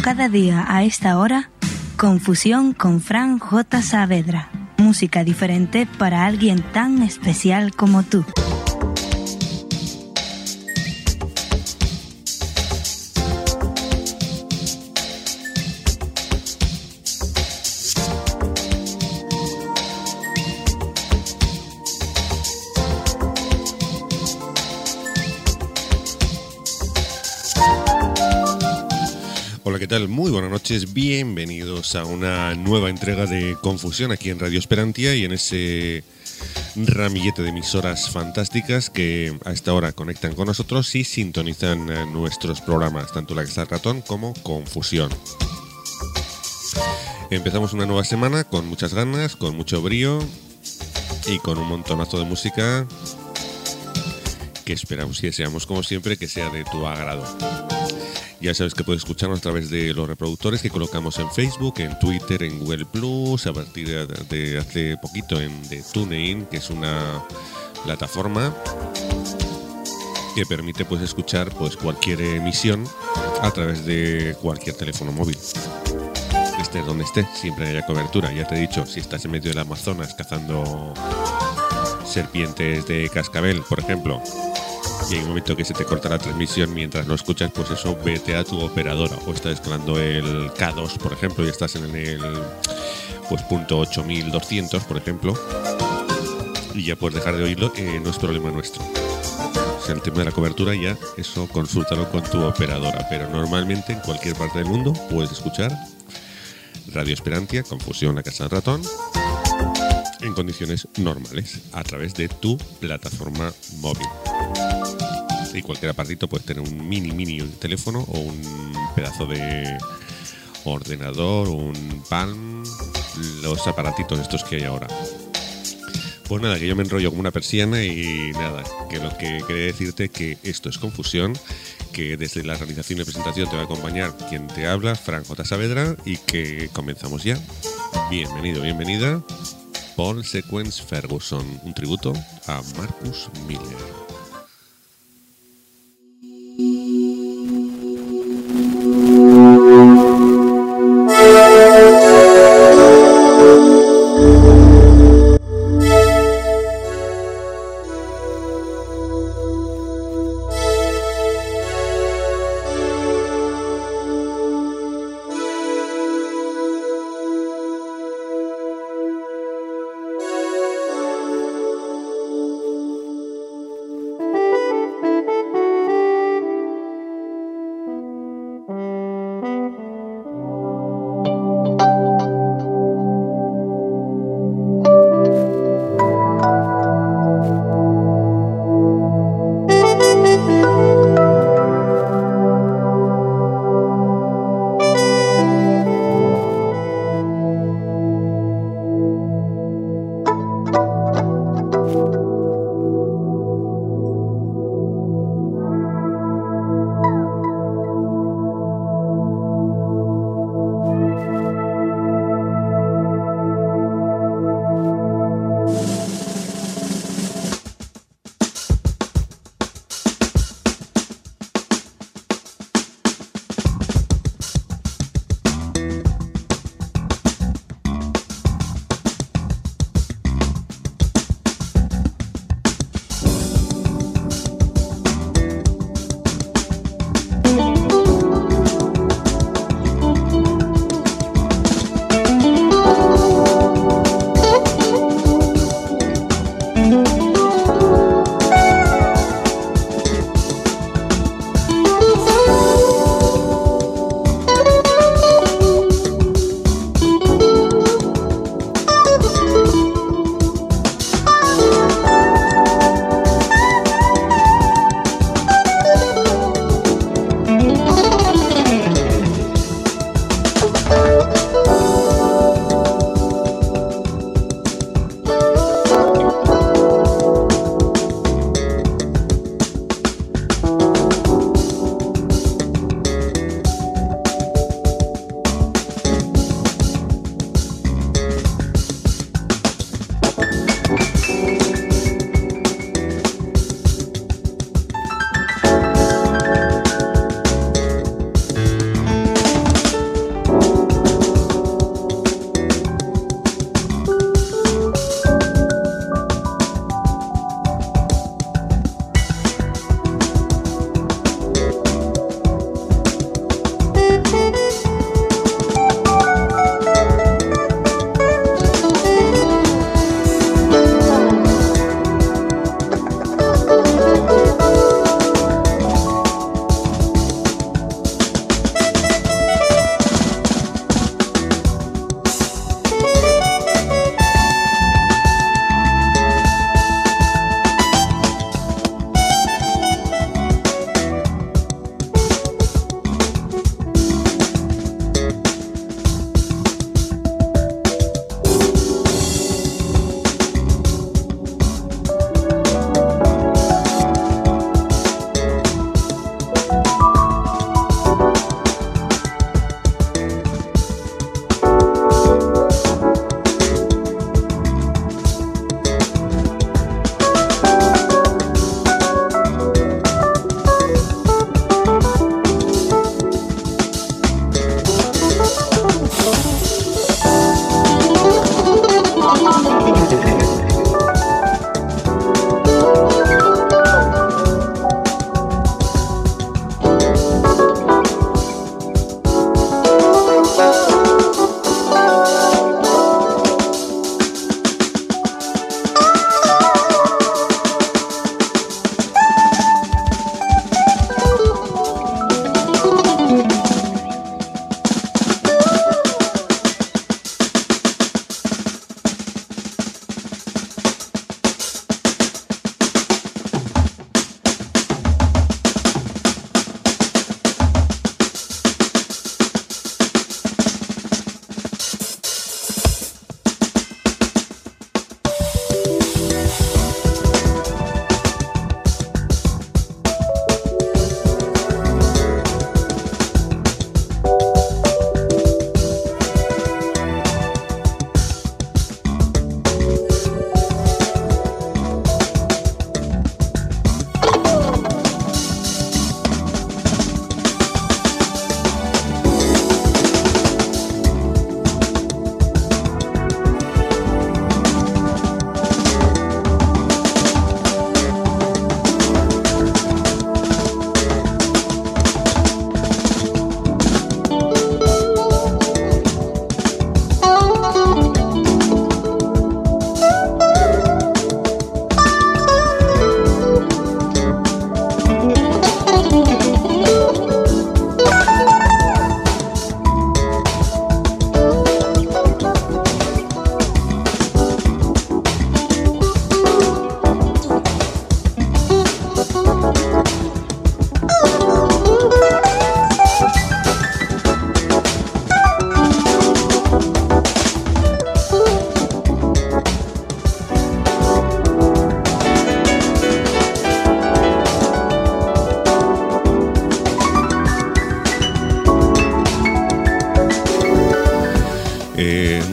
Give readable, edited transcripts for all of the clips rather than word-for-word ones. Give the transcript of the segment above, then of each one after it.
cada día a esta hora, Confusión con Fran J. Saavedra. Música diferente para alguien tan especial como tú. Hola, ¿qué tal? Muy buenas noches, bienvenidos a una nueva entrega de Confusión aquí en Radio Esperantia y en ese ramillete de emisoras fantásticas que a esta hora conectan con nosotros y sintonizan nuestros programas, tanto La Casa del Ratón como Confusión. Empezamos una nueva semana con muchas ganas, con mucho brío y con un montonazo de música que esperamos y deseamos, como siempre, que sea de tu agrado. Ya sabes que puedes escucharnos a través de los reproductores que colocamos en Facebook, en Twitter, en Google Plus, a partir de hace poquito de TuneIn, que es una plataforma que permite escuchar cualquier emisión a través de cualquier teléfono móvil. Estés donde estés, siempre haya cobertura. Ya te he dicho, si estás en medio del Amazonas cazando serpientes de cascabel, por ejemplo, y hay un momento que se te corta la transmisión mientras lo escuchas, pues eso, vete a tu operadora. O estás escalando el K2, por ejemplo, y estás en el punto 8200, por ejemplo, y ya puedes dejar de oírlo, no es problema nuestro. O sea, el tema de la cobertura ya, eso consúltalo con tu operadora. Pero normalmente en cualquier parte del mundo puedes escuchar Radio Esperantia, Confusión, La Casa del Ratón, en condiciones normales, a través de tu plataforma móvil. Y cualquier apartito puede tener un mini teléfono o un pedazo de ordenador, un Palm, los aparatitos estos que hay ahora. Pues nada, que yo me enrollo como una persiana y nada, que lo que quería decirte que esto es Confusión, que desde la realización y presentación te va a acompañar quien te habla, Fran J. Saavedra, y que comenzamos ya. Bienvenido, bienvenida, Paul Sequence Ferguson, un tributo a Marcus Miller.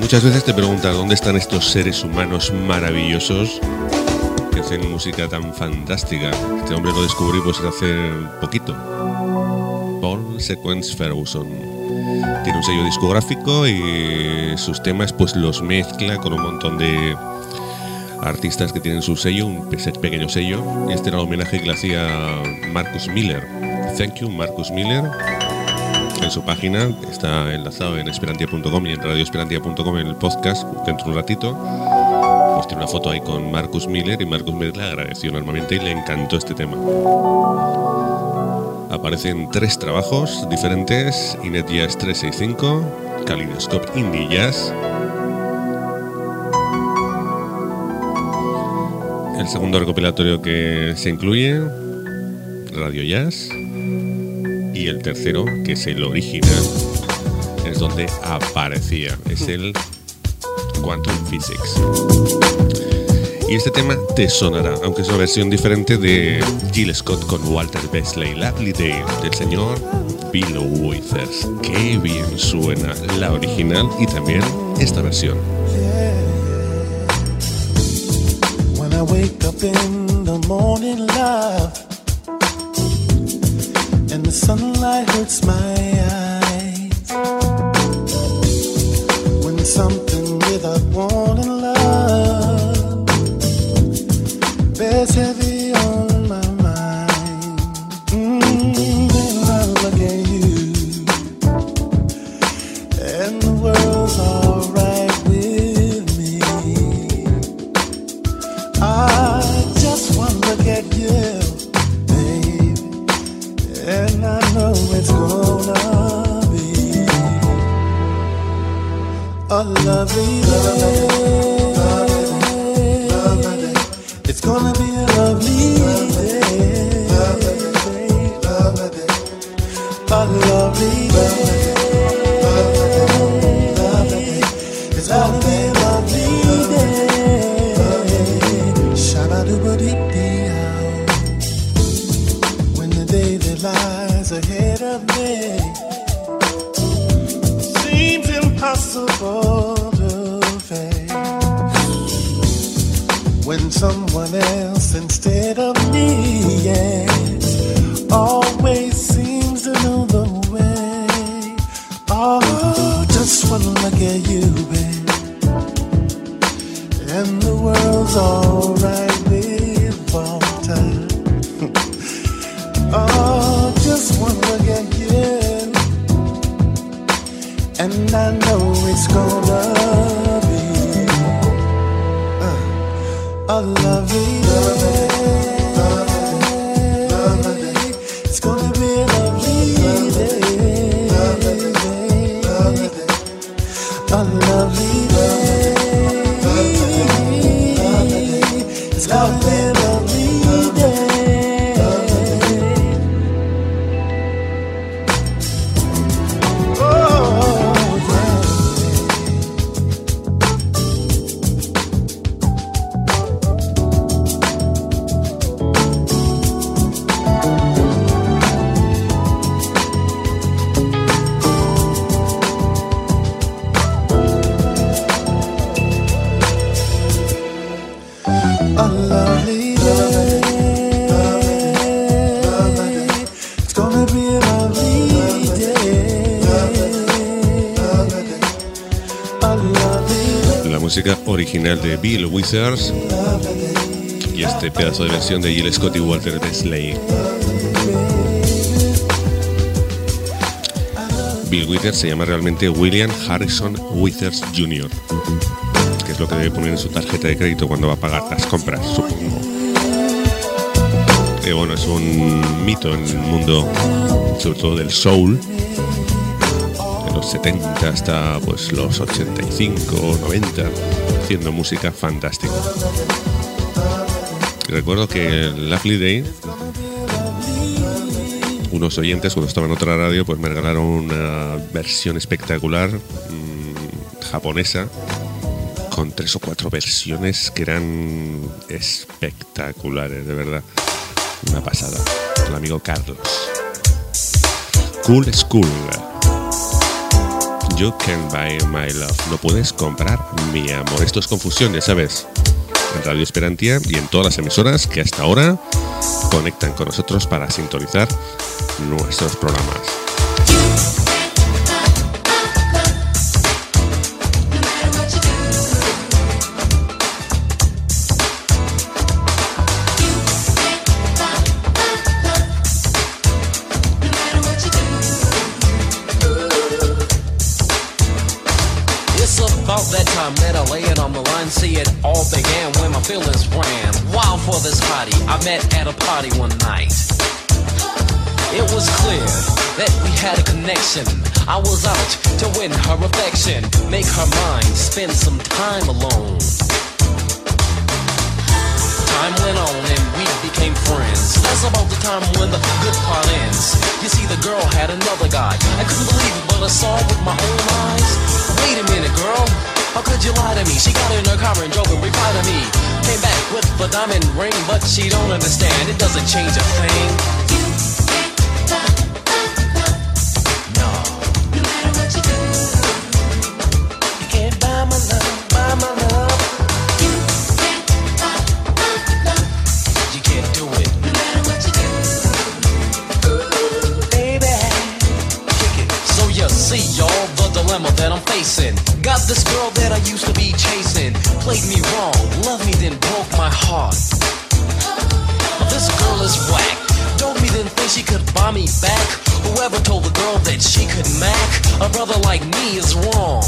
Muchas veces te preguntas dónde están estos seres humanos maravillosos que hacen música tan fantástica. Este hombre lo descubrí pues hace poquito. Paul Sequence Ferguson. Tiene un sello discográfico y sus temas pues los mezcla con un montón de artistas que tienen su sello, un pequeño sello. Y este era el homenaje que le hacía Marcus Miller. Thank you, Marcus Miller. En su página está enlazado en esperantia.com y en radioesperantia.com en el podcast dentro de un ratito. Pues tiene una foto ahí con Marcus Miller y Marcus Miller le agradeció enormemente y le encantó este tema. Aparecen 3 trabajos diferentes: Inet Jazz 365, Kaleidoscope Indie Jazz. El segundo recopilatorio que se incluye, Radio Jazz. Y el tercero, que es el original, es donde aparecía, es el Quantum Physics. Y este tema te sonará, aunque es una versión diferente de Jill Scott con Walter Beasley, Lovely Day, del señor Bill Withers. Qué bien suena la original y también esta versión. When I wake up in the morning, love, and the sunlight hurts my eyes, when something without warning, love, bears heavy on my mind. Then I look at you, and the world's alright with me. I just wanna look at you, and I know it's gonna be a lovely day. It's gonna be a lovely day. A lovely day. It's gonna be a lovely day. Shabba-dooba-dee-dee. When the day that lies ahead of me seems impossible to face, when someone else instead of me, yes, always seems to know the way. Oh, just wanna look at you, babe, and the world's alright with Walter. Oh, just one look at you, and I know it's gonna be a lovely day. It's gonna be a lovely day. A lovely day. It's gonna be a lovely day. Música original de Bill Withers y este pedazo de versión de Jill Scott y Walter Beasley. Bill Withers se llama realmente William Harrison Withers Jr., que es lo que debe poner en su tarjeta de crédito cuando va a pagar las compras, supongo. Que bueno, es un mito en el mundo, sobre todo del soul, de los 70 hasta pues los 85, 90, haciendo música fantástica. Y recuerdo que el Lovely Day, unos oyentes cuando estaba en otra radio pues me regalaron una versión espectacular japonesa con 3 o 4 versiones que eran espectaculares, de verdad, una pasada. El amigo Carlos. Cool School, You Can't Buy My Love. No puedes comprar mi amor. Esto es Confusión, ya sabes. En Radio Esperantia y en todas las emisoras que hasta ahora conectan con nosotros para sintonizar nuestros programas. That time that I lay it on the line, see it all began when my feelings ran wild for this hottie I met at a party one night. It was clear that we had a connection. I was out to win her affection, make her mine, spend some time alone. Time went on and we became friends. That's about the time when the good part ends. You see, the girl had another guy. I couldn't believe it, but I saw with my own eyes. Wait a minute, girl. How could you lie to me? She got in her car and drove and replied to me. Came back with the diamond ring, but she don't understand. It doesn't change a thing. No. No matter what you do, you can't buy my love, buy my love. You can't do it. No matter what you do, baby, kick it. So you see, y'all, the dilemma that I'm facing. Got this girl that I used to be chasing. Played me wrong, loved me, then broke my heart. This girl is whack. Told me didn't think she could buy me back. Whoever told the girl that she could mac a brother like me is wrong.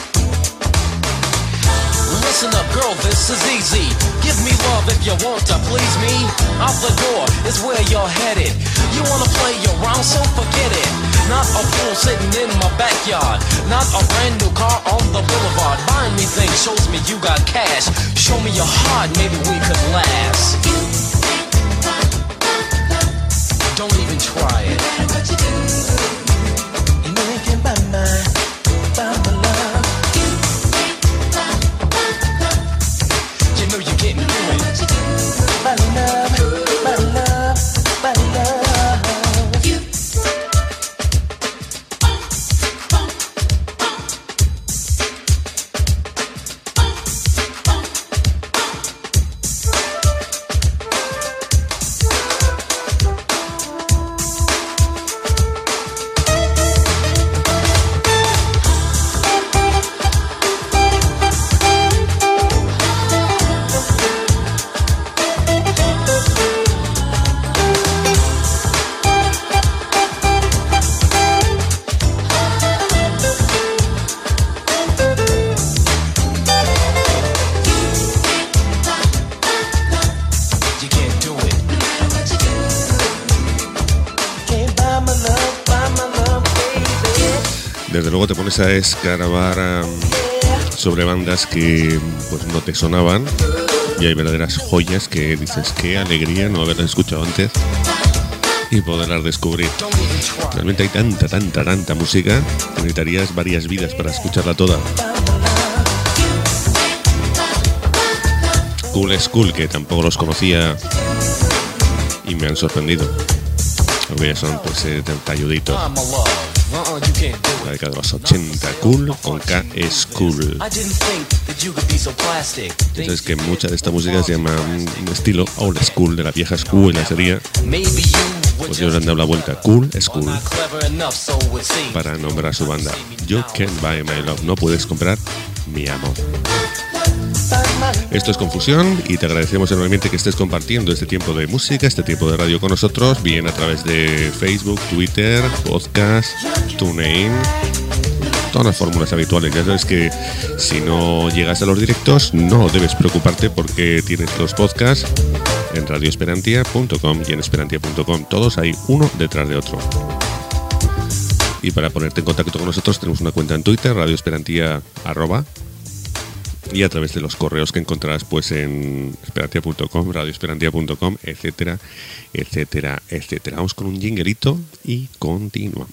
Listen up, girl, this is easy. Give me love if you want to please me. Out the door is where you're headed. You wanna play around, so forget it. Not a fool sitting in my backyard. Not a brand new car on the boulevard. Buying me things shows me you got cash. Show me your heart, maybe we could last. Don't even try it. You know you can buy my love. You know you can't do it. My love, my love, my love. Desde luego te pones a escarbar sobre bandas que pues no te sonaban y hay verdaderas joyas que dices qué alegría no haberlas escuchado antes y poderlas descubrir. Realmente hay tanta música que necesitarías varias vidas para escucharla toda. Cool School, que tampoco los conocía y me han sorprendido. Porque ya son pues talluditos. La década de los 80, Cool con K School. Entonces que mucha de esta música se llama un estilo old school, de la vieja escuela sería. Pues ellos han dado la vuelta, Cool School, para nombrar su banda. You Can't Buy My Love, no puedes comprar mi amor. Esto es Confusión y te agradecemos enormemente que estés compartiendo este tiempo de música, este tiempo de radio con nosotros, bien a través de Facebook, Twitter, podcast, TuneIn, todas las fórmulas habituales. Ya sabes que si no llegas a los directos no debes preocuparte porque tienes los podcasts en radioesperantia.com y en esperantia.com, todos hay uno detrás de otro. Y para ponerte en contacto con nosotros tenemos una cuenta en Twitter, radioesperantia@ y a través de los correos que encontrarás pues en esperantia.com, radioesperantia.com, etcétera, etcétera, etcétera. Vamos con un jinguerito y continuamos.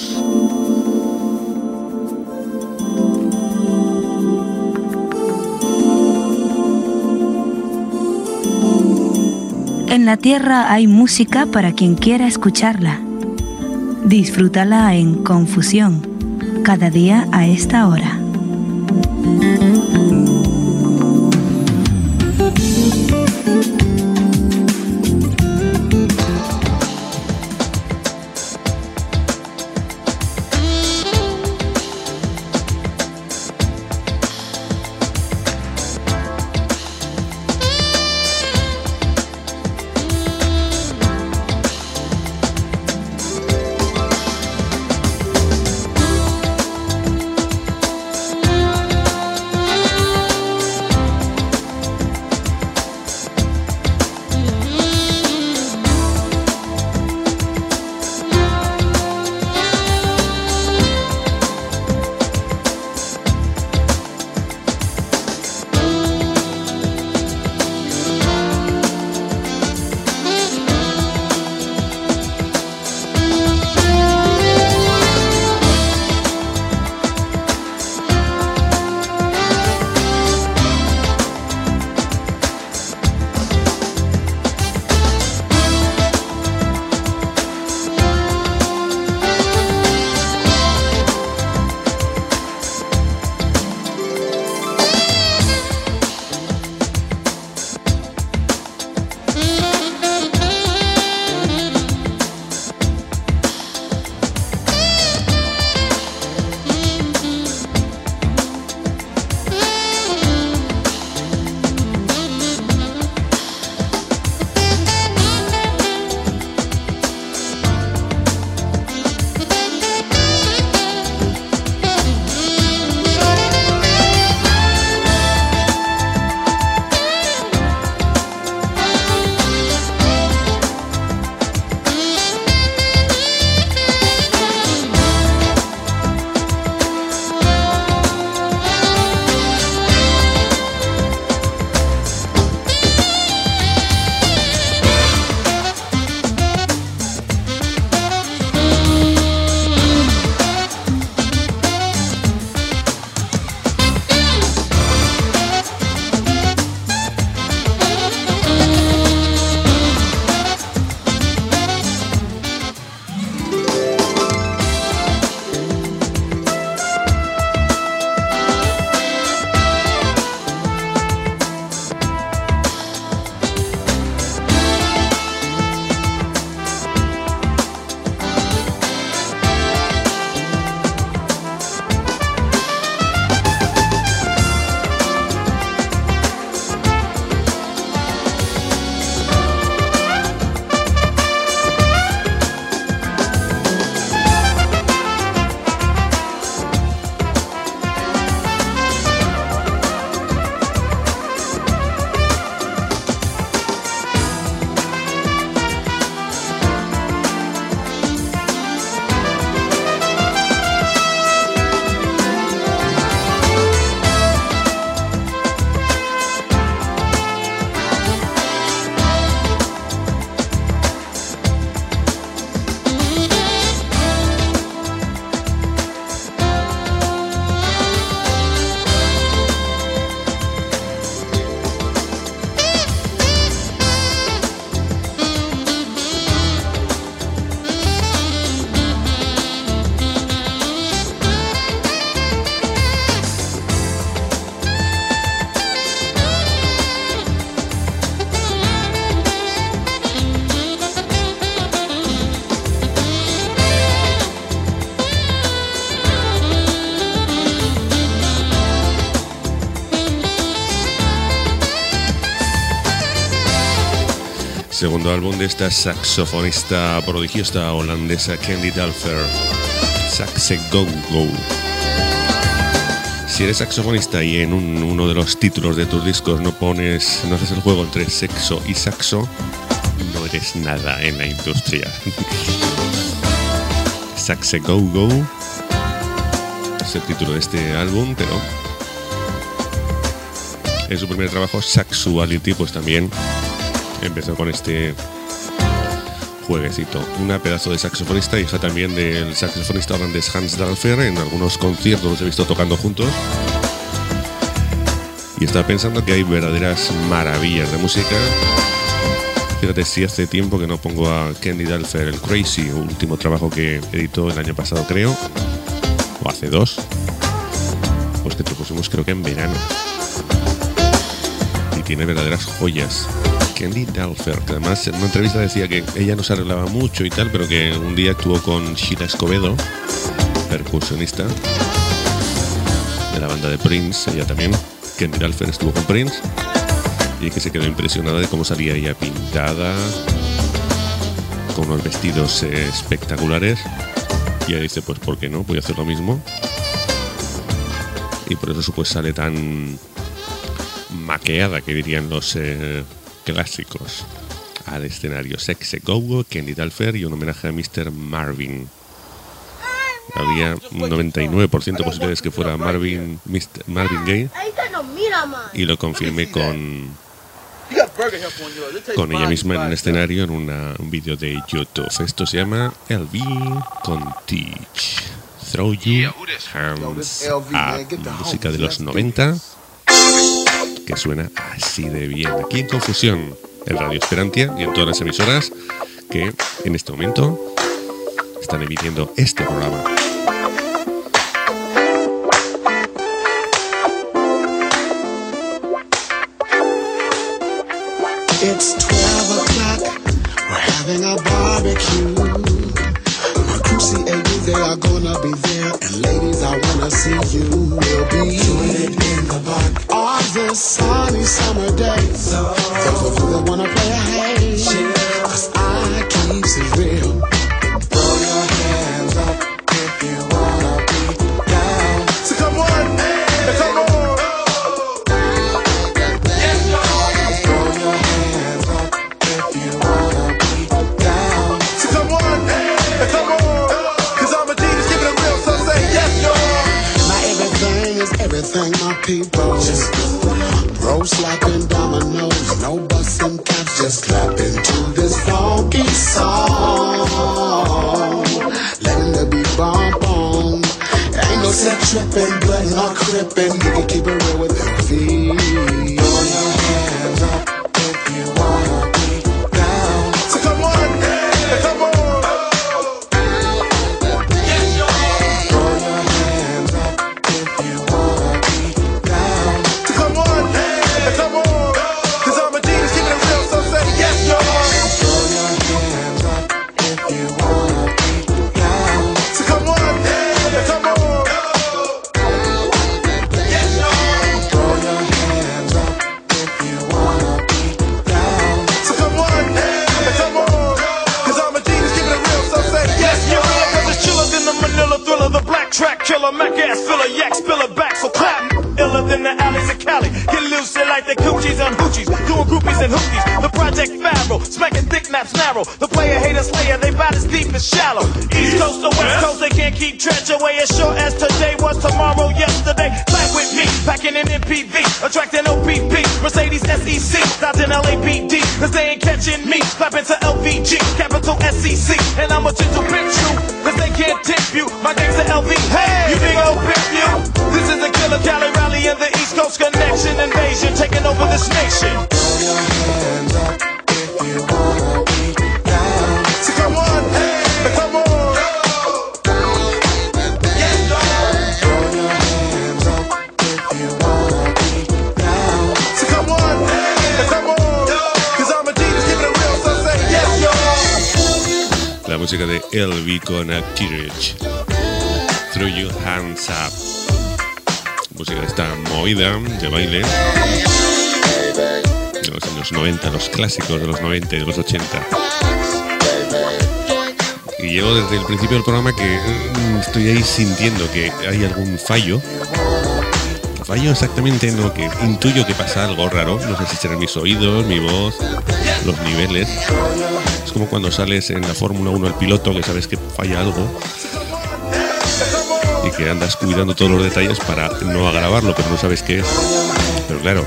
En la tierra hay música para quien quiera escucharla. Disfrútala en Confusión, cada día a esta hora. Segundo álbum de esta saxofonista prodigiosa holandesa Candy Dulfer, Saxe Go Go. Si eres saxofonista y en uno de los títulos de tus discos no haces el juego entre sexo y saxo, no eres nada en la industria. Saxe Go Go es el título de este álbum, pero en su primer trabajo, Saxuality, pues también empezó con este jueguecito. Una pedazo de saxofonista, hija también del saxofonista holandés Hans Dulfer. En algunos conciertos los he visto tocando juntos. Y estaba pensando que hay verdaderas maravillas de música. Fíjate, si hace tiempo que no pongo a Candy Dulfer, el Crazy, último trabajo que editó el año pasado, creo. o hace 2, pues que te pusimos creo que en verano. Y tiene verdaderas joyas. Candy Dulfer, que además en una entrevista decía que ella no se arreglaba mucho y tal, pero que un día actuó con Sheila Escobedo, percusionista de la banda de Prince, ella también. Candy Dulfer estuvo con Prince y que se quedó impresionada de cómo salía ella pintada, con unos vestidos espectaculares. Y ella dice, pues ¿por qué no? Voy a hacer lo mismo. Y por eso pues sale tan maqueada, que dirían los clásicos, al escenario. Sexe Go, Candy Dulfer y un homenaje a Mr. Marvin. Había un 99% posibilidades que fuera Marvin Gaye, y lo confirmé con ella misma en un escenario, en un vídeo de YouTube. Esto se llama LV con Teach, Throw Your Hands Up, música de los 90 que suena así de bien aquí en Confusión, en Radio Esperantia y en todas las emisoras que en este momento están emitiendo este programa. It's 12 o'clock, we're having a barbecue. My crew CAU, they are gonna be there. And ladies, I wanna see you. We'll be in the park on this sunny summer day. Those of you that wanna play a hey, 'cause I keeps it real. Throw your hands up if you wanna be down. So come on, hey, come on. Everything, my people. Bro slapping dominoes, no busting caps, just clapping to this funky song. Letting the beat bump on. Ain't no set tripping, blood not crippin'. You can keep it real with your feet. Throw your hands up if you wanna be down. So come on, come on. Track killer, Mac ass filler, yak spiller back, so clap. Iller than the alleys of Cali. Get loose like the coochies and hoochies. Doing groupies and hoochies. The Project Pharaoh, smacking thick naps narrow. The player hater slayer, they bout as deep as shallow. East coast to west coast, they can't keep trench away as short as today was tomorrow, yesterday. Back with me, packing an MPV, attracting OPP, Mercedes SEC, dodging LAPD, 'cause they ain't catching me. Clapping to LVG, capital SEC, and I'm a gentle bitch you, 'cause they can't tip you. My name's the LV, hey, you big old pimp you. This is a killer Cali rally in the East Coast connection invasion, taking over this nation. Throw your hands up if you wanna be down. So come on, hey, come on. La música de LV con Actirage, Throw Your Hands Up, música de esta movida de baile de los años 90, los clásicos de los 90 y de los 80. Y llevo desde el principio del programa que estoy ahí sintiendo que hay algún fallo. Fallo exactamente en lo que intuyo que pasa algo raro. No sé si serán mis oídos, mi voz, los niveles. Es como cuando sales en la Fórmula 1 el piloto, que sabes que falla algo y que andas cuidando todos los detalles para no agravarlo, pero no sabes qué es. Pero claro,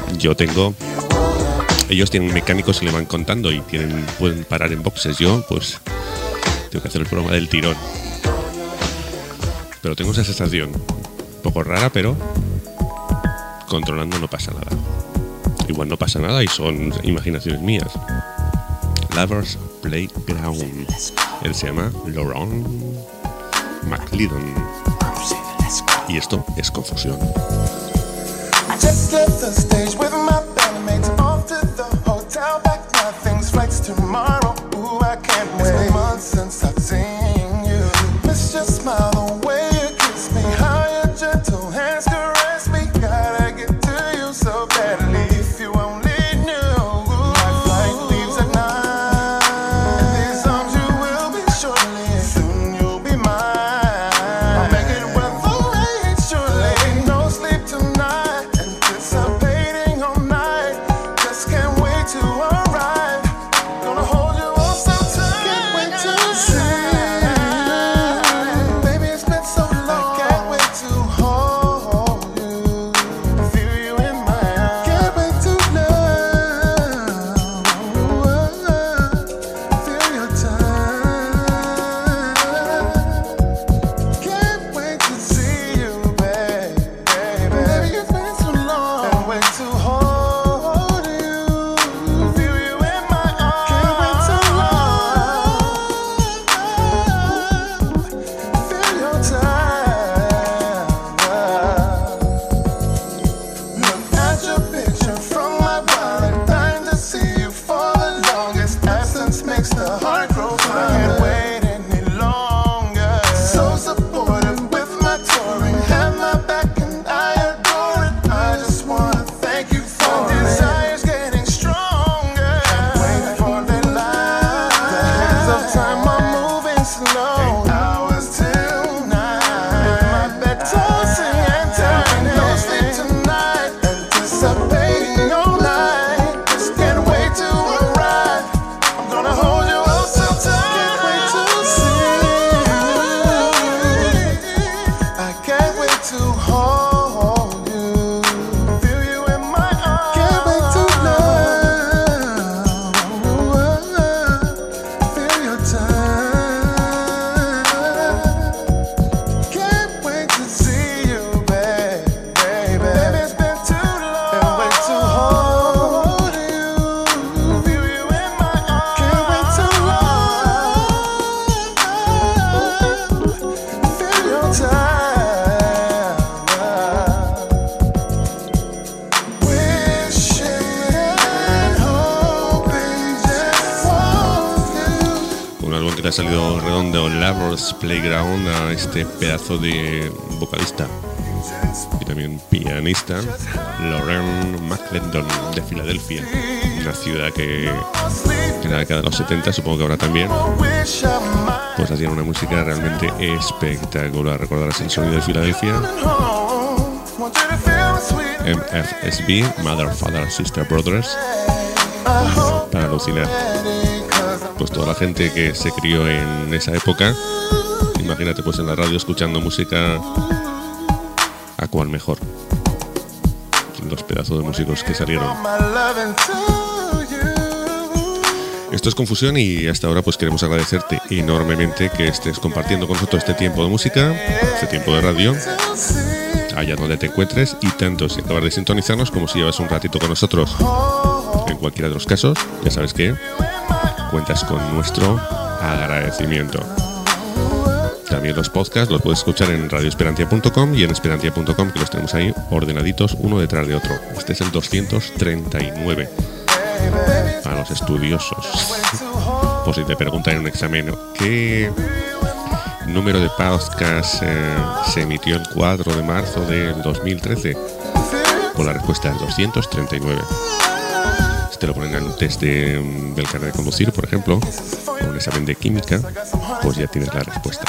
ellos tienen mecánicos y le van contando y pueden parar en boxes. Yo pues tengo que hacer el programa del tirón. Pero tengo esa sensación un poco rara, pero controlando no pasa nada. Igual no pasa nada y son imaginaciones mías. Lovers Playground. Él se llama Laurent McLeodon. Y esto es Confusión. I just left the stage with my bandmates off to the hotel. Back nothing's flights tomorrow. Ooh, I can't wait. It's been months since I've seen you. Miss your smile, the way you kiss me, how your gentle hands caress me. Gotta get to you so badly. If you only knew, my flight leaves at 9. In these arms you will be shortly. Soon you'll be mine. I'll make it worth the wait, surely. No sleep tonight, anticipating all night. Just can't wait to arrive. Gonna hold you all so tight. Can't wait to see. Baby, it's been so long. I can't wait to hold you. Feel you in my eyes. Can't wait to love. Feel your touch. Can't wait to see you, baby. Baby, it's been so long. Can't wait to hold you. Feel you in my arms. Can't wait to love. Feel your touch. Look at your picture from my wallet. Dying to see you for the longest. Absence makes the heart grow fonder. Can't wait any longer. So supportive with my touring. Have my back and I adore it. I just wanna thank you for it. Desire's getting stronger. Can't wait for the light. The hands of time are moving slow. 8 hours till 9. In my bed tossing and turning. No sleep tonight. Anticipating all night. Just can't wait to arrive. I'm gonna hold you all so tight. Can't wait to see you. I can't wait to hold you. Feel you in my arms. Can't wait to love. Feel your touch. Can't wait to see you, baby. Baby, it's been too long. Can't wait to hold you. Feel you in my arms. Can't wait to love. Feel your touch. Wishing and hoping just for you. Un álbum que le ha salido redondo, Lover's Playground, a este pedazo de vocalista y también pianista, Lauren McClendon, de Filadelfia, una ciudad que en la década de los 70, supongo que ahora también, Wish I might pues hacían una música realmente espectacular. Recordarás el sonido de Filadelfia, home. Want you to feel sweet. MFSB, Mother, Father, Sister, Brothers, para alucinar. Pues toda la gente que se crió en esa época, imagínate pues en la radio escuchando música, ¿a cuál mejor? Los pedazos de músicos que salieron. My loving to you. Esto es Confusión y hasta ahora pues queremos agradecerte enormemente que estés compartiendo con nosotros este tiempo de música, este tiempo de radio, allá donde te encuentres, y tanto si acabas de sintonizarnos como si llevas un ratito con nosotros. En cualquiera de los casos, ya sabes que cuentas con nuestro agradecimiento. También los podcasts los puedes escuchar en radioesperantia.com y en esperantia.com, que los tenemos ahí ordenaditos uno detrás de otro. Este es el 239 para los estudiosos. Por si te preguntan en un examen ¿qué número de podcast se emitió el 4 de marzo del 2013? Pues la respuesta es 239. Si te lo ponen en un test del carnet de conducir, por ejemplo, o un examen de química, pues ya tienes la respuesta.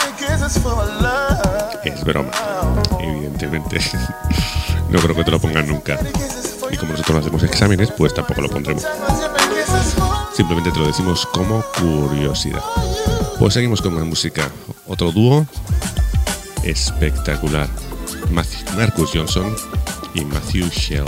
Es broma, evidentemente. No creo que te lo pongan nunca. Y como nosotros no hacemos exámenes, pues tampoco lo pondremos. Simplemente te lo decimos como curiosidad. Pues seguimos con más música. Otro dúo espectacular. Marcus Johnson y Matthew Shell.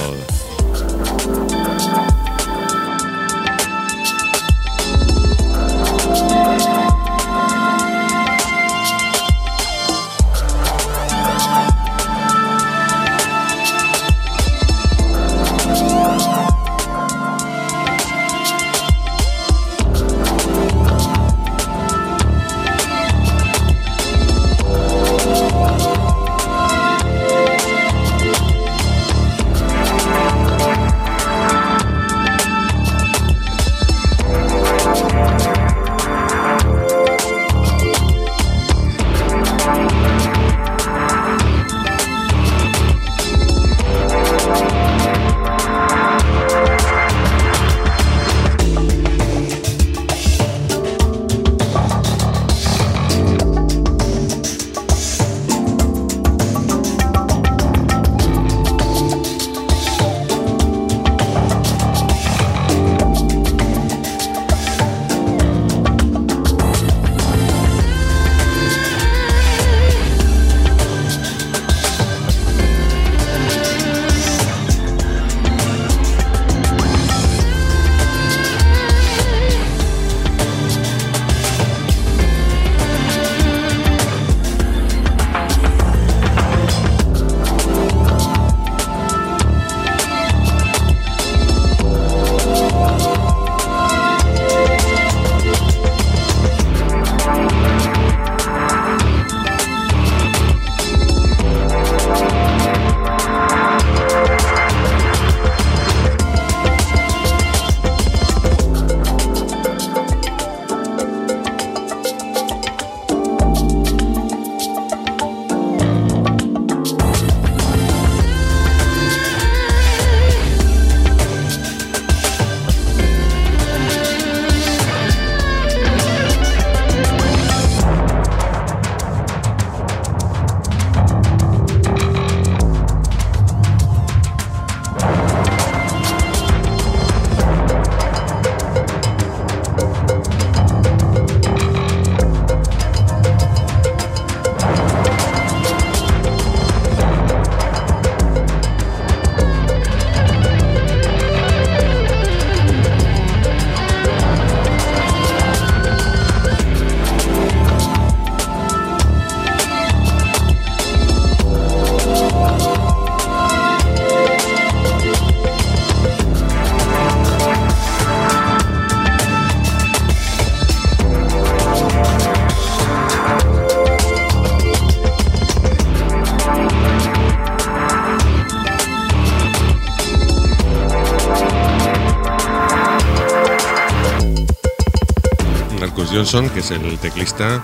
Marcus Johnson, que es el teclista,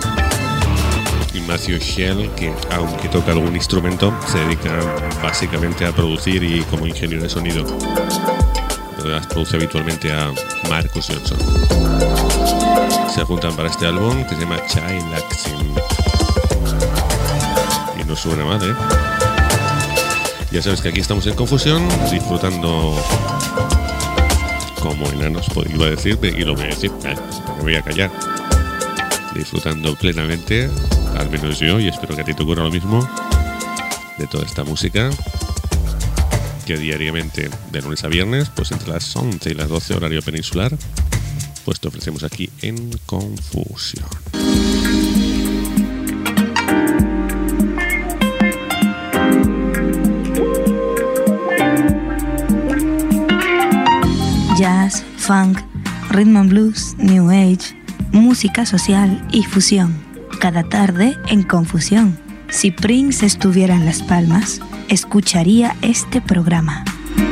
y Matthew Shell, que aunque toca algún instrumento, se dedica básicamente a producir y como ingeniero de sonido. Las produce habitualmente a Marcus Johnson. Se juntan para este álbum que se llama Child Action. Y no suena mal, ¿eh? Ya sabes que aquí estamos en Confusión, disfrutando como enanos, iba a decir, y lo voy a decir, me voy a callar. Disfrutando plenamente, al menos yo, y espero que a ti te ocurra lo mismo, de toda esta música que diariamente, de lunes a viernes, pues entre las 11 y las 12 horario peninsular, pues te ofrecemos aquí en Confusión. Jazz, funk, rhythm and blues, new age, música social y fusión. Cada tarde en Confusión. Si Prince estuviera en Las Palmas, escucharía este programa.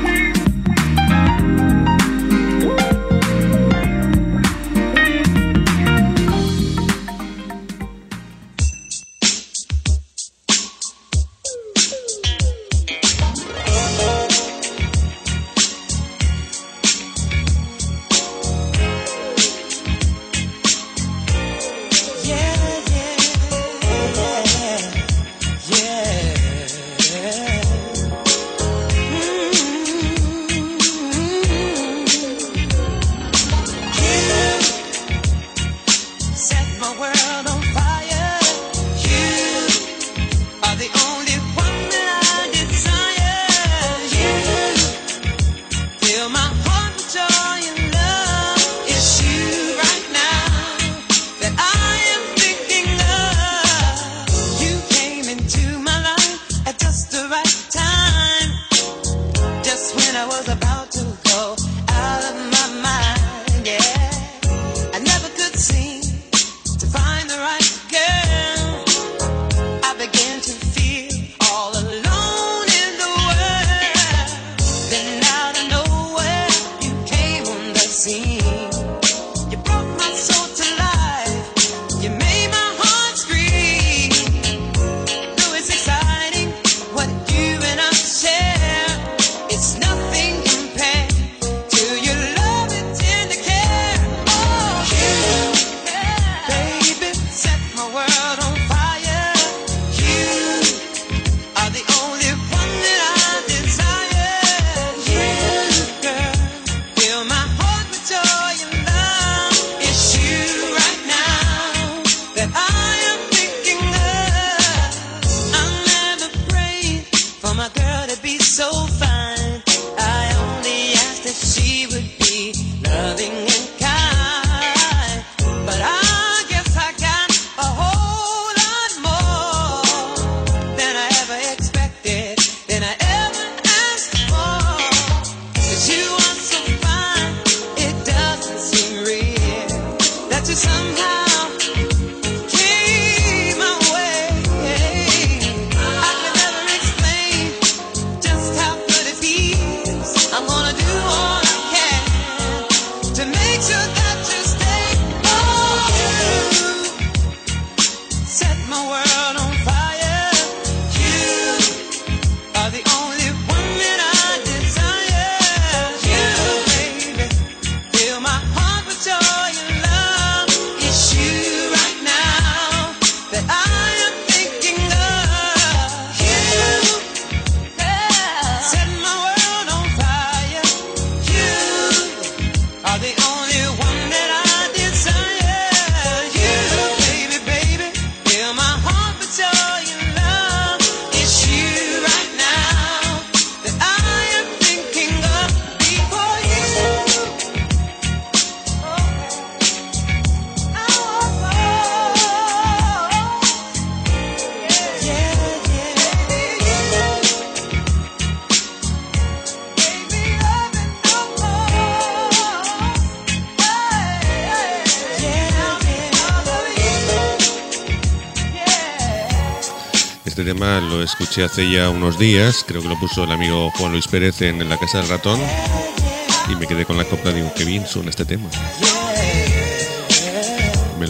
Este tema lo escuché hace ya unos días, creo que lo puso el amigo Juan Luis Pérez en La Casa del Ratón, y me quedé con la copla, digo, qué bien suena este tema.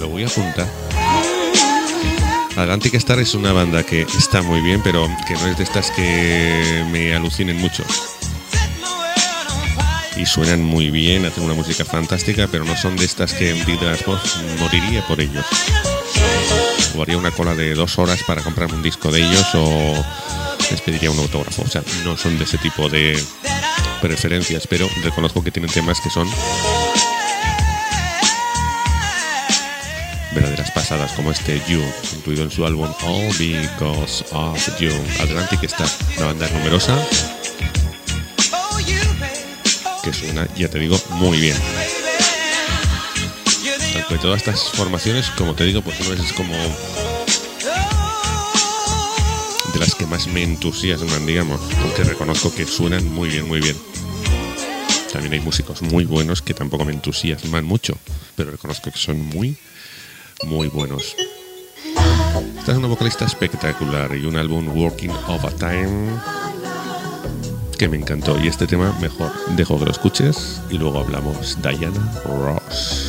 lo voy a apuntar. Atlantic Star es una banda que está muy bien, pero que no es de estas que me alucinen mucho. Y suenan muy bien, hacen una música fantástica, pero no son de estas que digas, pues, moriría por ellos. O haría una cola de 2 horas para comprarme un disco de ellos, o les pediría un autógrafo. O sea, no son de ese tipo de preferencias, pero reconozco que tienen temas que son verdaderas pasadas, como este You, incluido en su álbum All Because of You. Atlantic Star, una banda numerosa que suena, ya te digo, muy bien. Tanto de todas estas formaciones, como te digo, pues no es como de las que más me entusiasman, digamos, aunque reconozco que suenan muy bien, muy bien. También hay músicos muy buenos que tampoco me entusiasman mucho, pero reconozco que son muy buenos. Esta es una vocalista espectacular y un álbum Working Overtime que me encantó. Y este tema mejor dejo que lo escuches y luego hablamos. Diana Ross.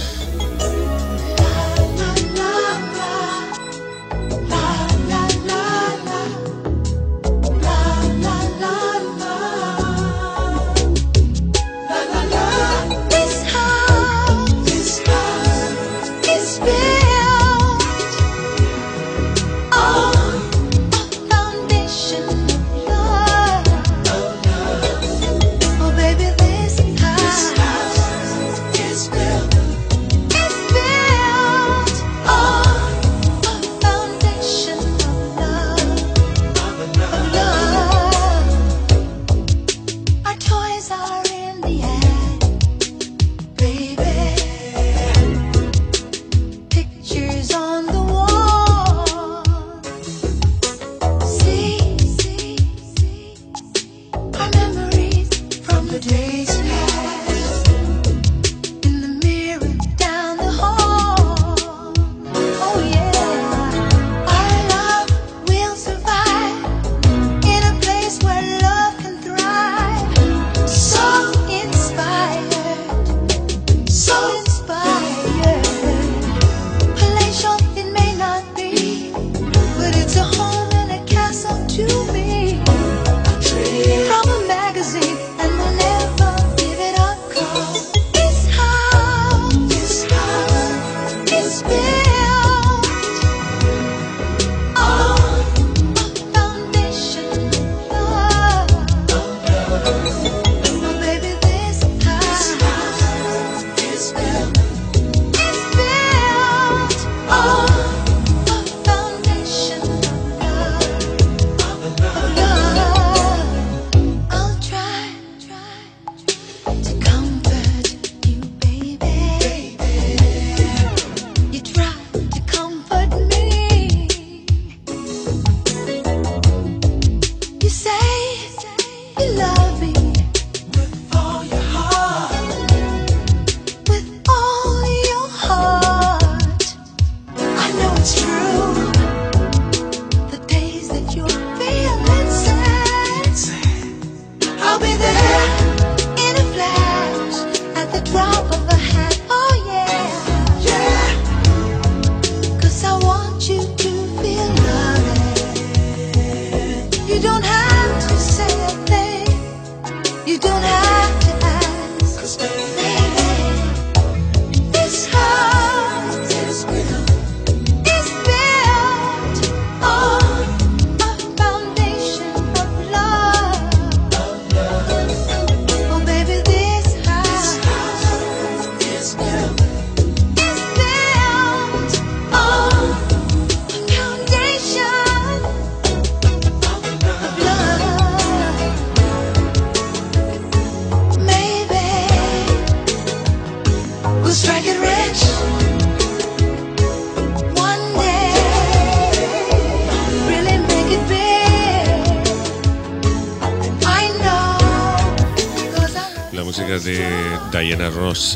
De Diana Ross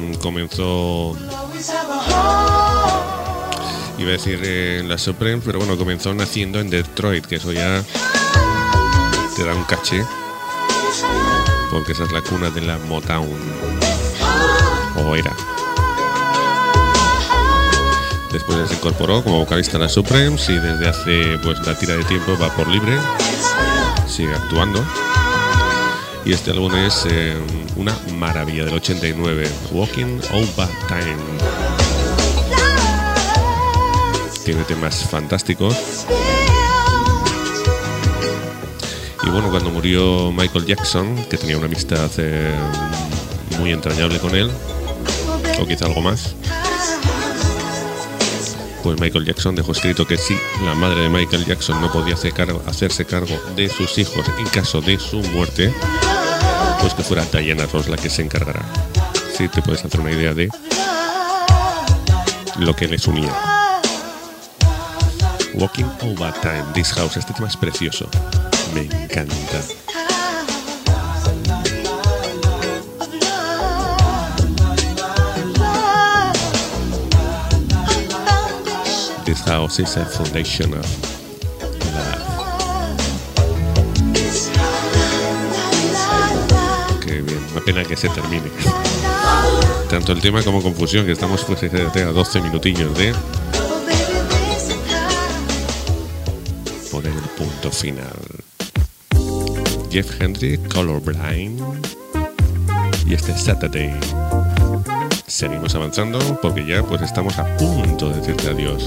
comenzó, iba a decir en la Supreme, pero bueno, comenzó naciendo en Detroit, que eso ya te da un caché, porque esa es la cuna de la Motown, o era. Después se incorporó como vocalista a las Supremes y desde hace pues la tira de tiempo va por libre, sigue actuando. Y este álbum es una maravilla del 89, Walking Over Time. Tiene temas fantásticos. Y bueno, cuando murió Michael Jackson, que tenía una amistad muy entrañable con él, o quizá algo más, pues Michael Jackson dejó escrito que si la madre de Michael Jackson no podía hacerse cargo de sus hijos en caso de su muerte, pues que fuera Diana Ross la que se encargará. Sí, te puedes hacer una idea de lo que les unía. Walking Over Time, This House, este tema es precioso, me encanta. This house is a foundation of love. Qué bien, una pena que se termine. Tanto el tema como confusión, que estamos pues a 12 minutillos de poner el punto final. Jeff Hendry, Colorblind, y este Saturday. Seguimos avanzando porque ya pues estamos a punto de decirte adiós.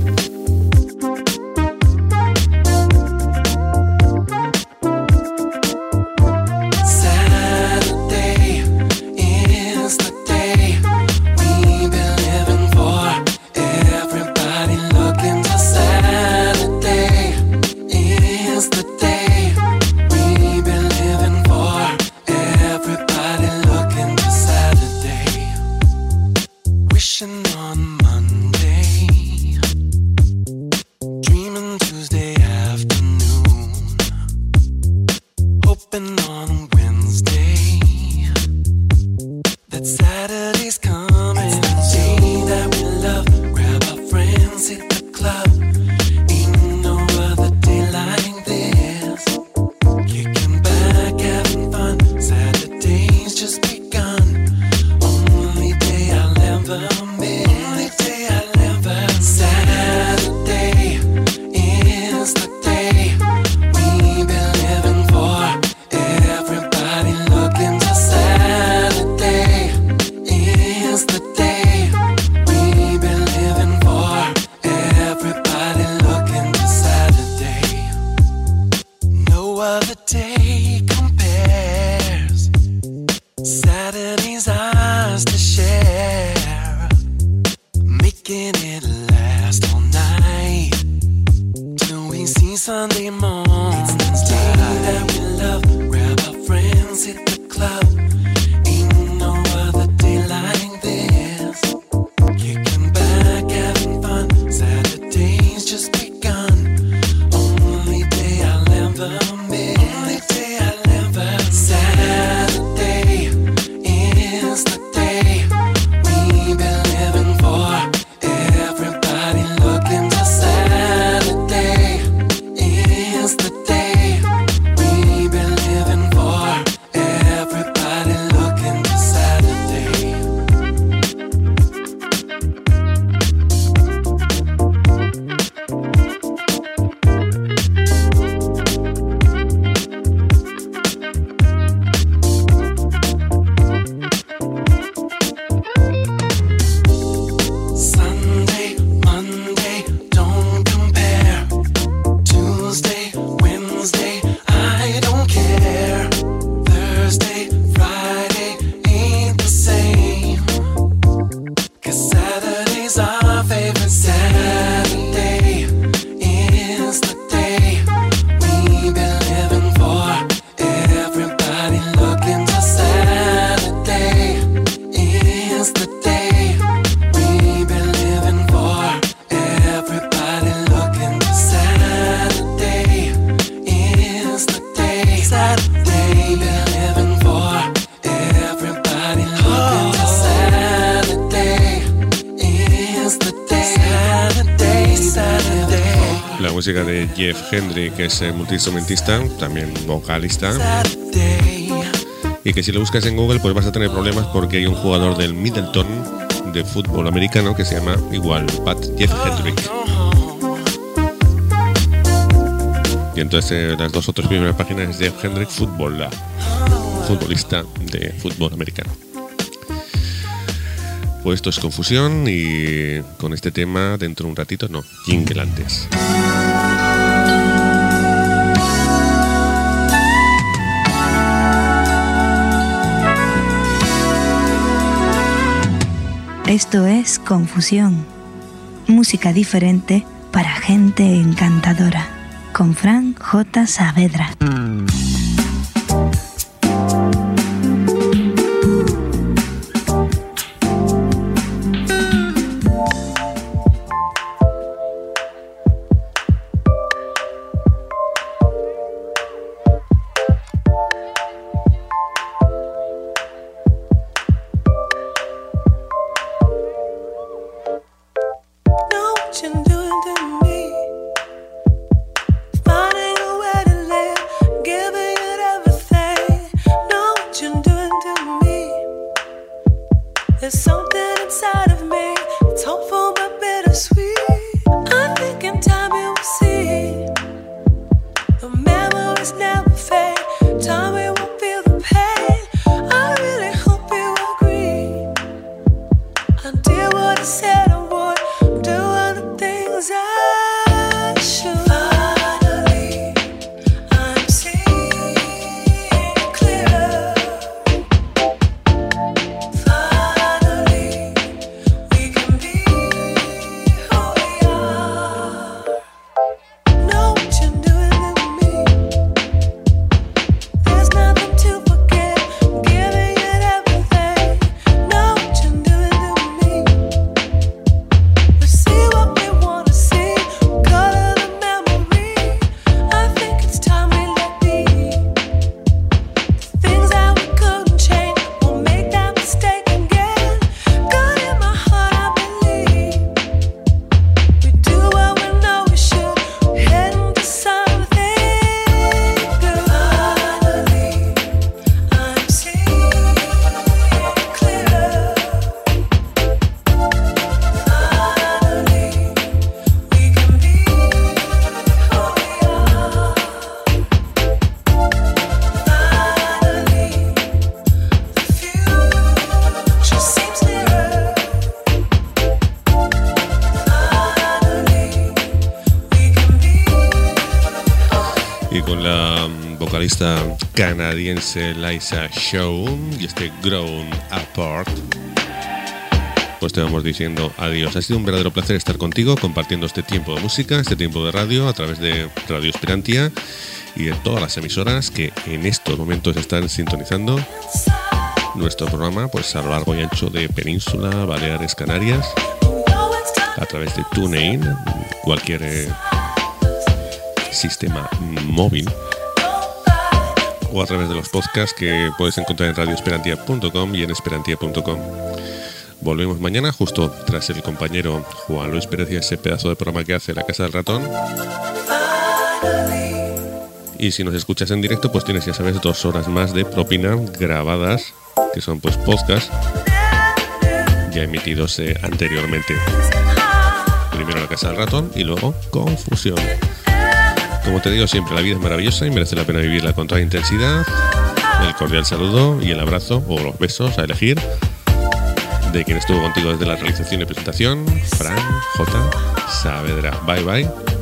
Música de Jeff Hendry, que es multiinstrumentista, también vocalista, y que si lo buscas en Google pues vas a tener problemas porque hay un jugador del Middleton de fútbol americano que se llama igual Pat Jeff Hendrick. Y entonces las dos otras primeras páginas es Jeff Hendrick futbolista de fútbol americano. Pues esto es Confusión y con este tema dentro de un ratito, no, jingle antes. Esto es Confusión, música diferente para gente encantadora, con Fran J. Saavedra. Canadiense Liza Show y este Grown Apart, pues te vamos diciendo adiós. Ha sido un verdadero placer estar contigo compartiendo este tiempo de música, este tiempo de radio a través de Radio Esperantia y de todas las emisoras que en estos momentos están sintonizando nuestro programa pues a lo largo y ancho de Península, Baleares, Canarias, a través de TuneIn, cualquier sistema móvil, o a través de los podcasts que puedes encontrar en radioesperantia.com y en esperantia.com. Volvemos mañana justo tras el compañero Juan Luis Pérez y ese pedazo de programa que hace La Casa del Ratón. Y si nos escuchas en directo, pues tienes, ya sabes, 2 horas más de propina grabadas, que son pues podcasts ya emitidos anteriormente. Primero La Casa del Ratón y luego Confusión. Como te digo siempre, la vida es maravillosa y merece la pena vivirla con toda intensidad. El cordial saludo y el abrazo o los besos a elegir de quien estuvo contigo desde la realización y presentación, Fran J. Saavedra. Bye bye.